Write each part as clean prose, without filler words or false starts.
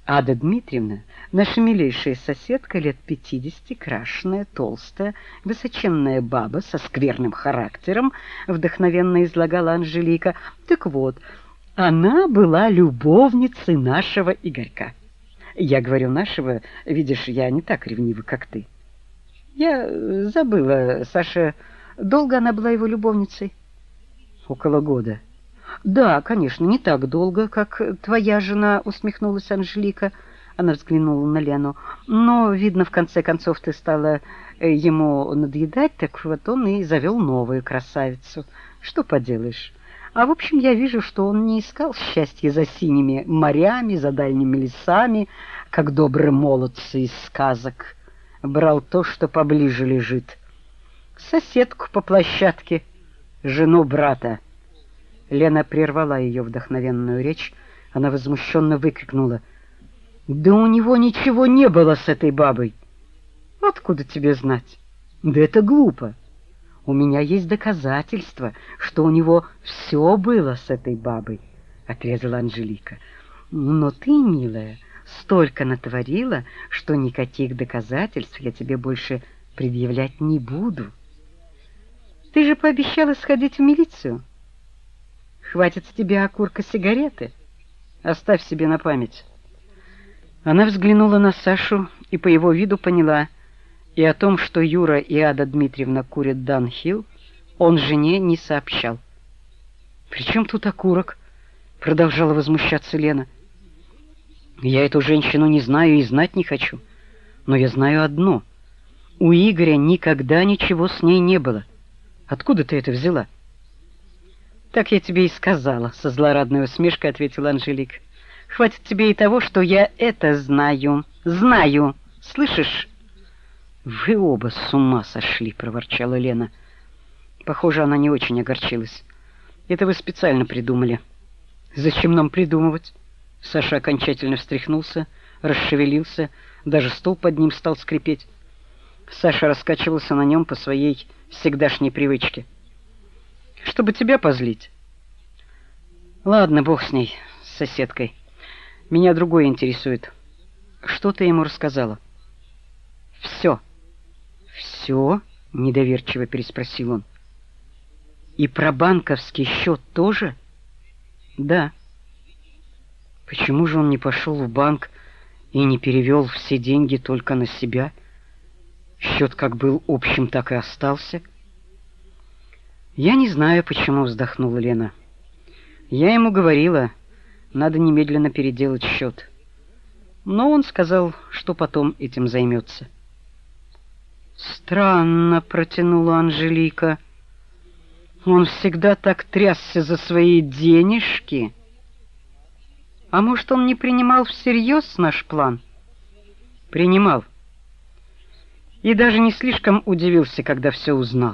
Ада Дмитриевна, наша милейшая соседка, лет 50, крашеная, толстая, высоченная баба со скверным характером, вдохновенно излагала Анжелика. Так вот, она была любовницей нашего Игорька. Я говорю нашего, видишь, я не так ревнива, как ты. Я забыла, Саша, долго она была его любовницей? Около года. Да, конечно, не так долго, как твоя жена, усмехнулась Анжелика. Она взглянула на Лену. Но, видно, в конце концов ты стала ему надоедать, так вот он и завел новую красавицу. Что поделаешь? А в общем, я вижу, что он не искал счастья за синими морями, за дальними лесами, как добрые молодцы из сказок. Брал то, что поближе лежит. Соседку по площадке, жену брата. Лена прервала ее вдохновенную речь. Она возмущенно выкрикнула: «Да у него ничего не было с этой бабой!» «Откуда тебе знать?» «Да это глупо! У меня есть доказательства, что у него все было с этой бабой», — отрезала Анжелика. «Но ты, милая, столько натворила, что никаких доказательств я тебе больше предъявлять не буду. Ты же пообещала сходить в милицию. Хватит с тебя окурка сигареты. Оставь себе на память». Она взглянула на Сашу и по его виду поняла: и о том, что Юра и Ада Дмитриевна курят Данхил, он жене не сообщал. «При чем тут окурок?» — продолжала возмущаться Лена. «Я эту женщину не знаю и знать не хочу. Но я знаю одно: у Игоря никогда ничего с ней не было. Откуда ты это взяла?» «Так я тебе и сказала», — со злорадной усмешкой ответила Анжелика. «Хватит тебе и того, что я это знаю. Знаю! Слышишь?» «Вы оба с ума сошли», — проворчала Лена. Похоже, она не очень огорчилась. «Это вы специально придумали». «Зачем нам придумывать?» Саша окончательно встряхнулся, расшевелился, даже стул под ним стал скрипеть. Саша раскачивался на нем по своей всегдашней привычке. «Чтобы тебя позлить». «Ладно, бог с ней, с соседкой. Меня другое интересует. Что ты ему рассказала?» «Все». «Все?» — недоверчиво переспросил он. «И про банковский счет тоже?» «Да». «Почему же он не пошел в банк и не перевел все деньги только на себя? Счет как был общим, так и остался». «Я не знаю, почему», — вздохнула Лена. «Я ему говорила, надо немедленно переделать счет. Но он сказал, что потом этим займется». «Странно», — протянула Анжелика. «Он всегда так трясся за свои денежки. А может, он не принимал всерьез наш план?» «Принимал. И даже не слишком удивился, когда все узнал».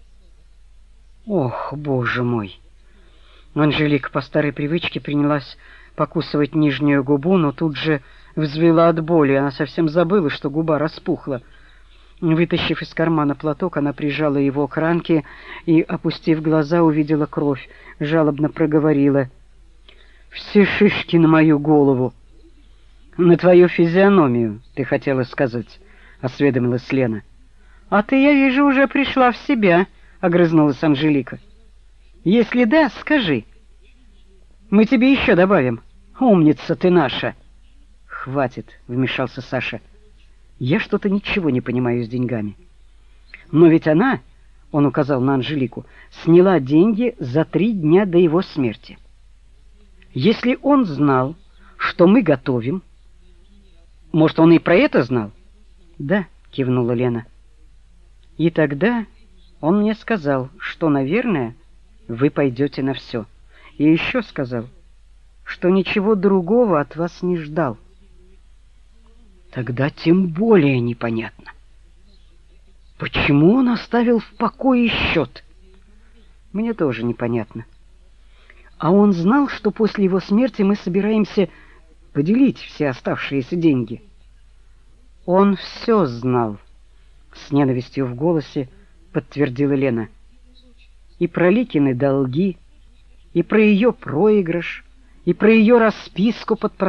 «Ох, боже мой!» Анжелика по старой привычке принялась покусывать нижнюю губу, но тут же взвыла от боли. Она совсем забыла, что губа распухла. Вытащив из кармана платок, она прижала его к ранке и, опустив глаза, увидела кровь. Жалобно проговорила: «Все шишки на мою голову». «На твою физиономию, ты хотела сказать», — осведомилась Лена. «А ты, я вижу, уже пришла в себя», — огрызнулась Анжелика. «Если да, скажи. Мы тебе еще добавим. Умница ты наша». «Хватит», — вмешался Саша. «Я что-то ничего не понимаю с деньгами». «Но ведь она, — он указал на Анжелику, — сняла деньги за 3 дня до его смерти. Если он знал, что мы готовим... Может, он и про это знал?» «Да», — кивнула Лена. «И тогда он мне сказал, что, наверное, вы пойдете на все. И еще сказал, что ничего другого от вас не ждал». «Тогда тем более непонятно. Почему он оставил в покое счет?» «Мне тоже непонятно. А он знал, что после его смерти мы собираемся поделить все оставшиеся деньги?» «Он все знал», — с ненавистью в голосе подтвердила Лена. «И про Ликины долги, и про ее проигрыш, и про ее расписку под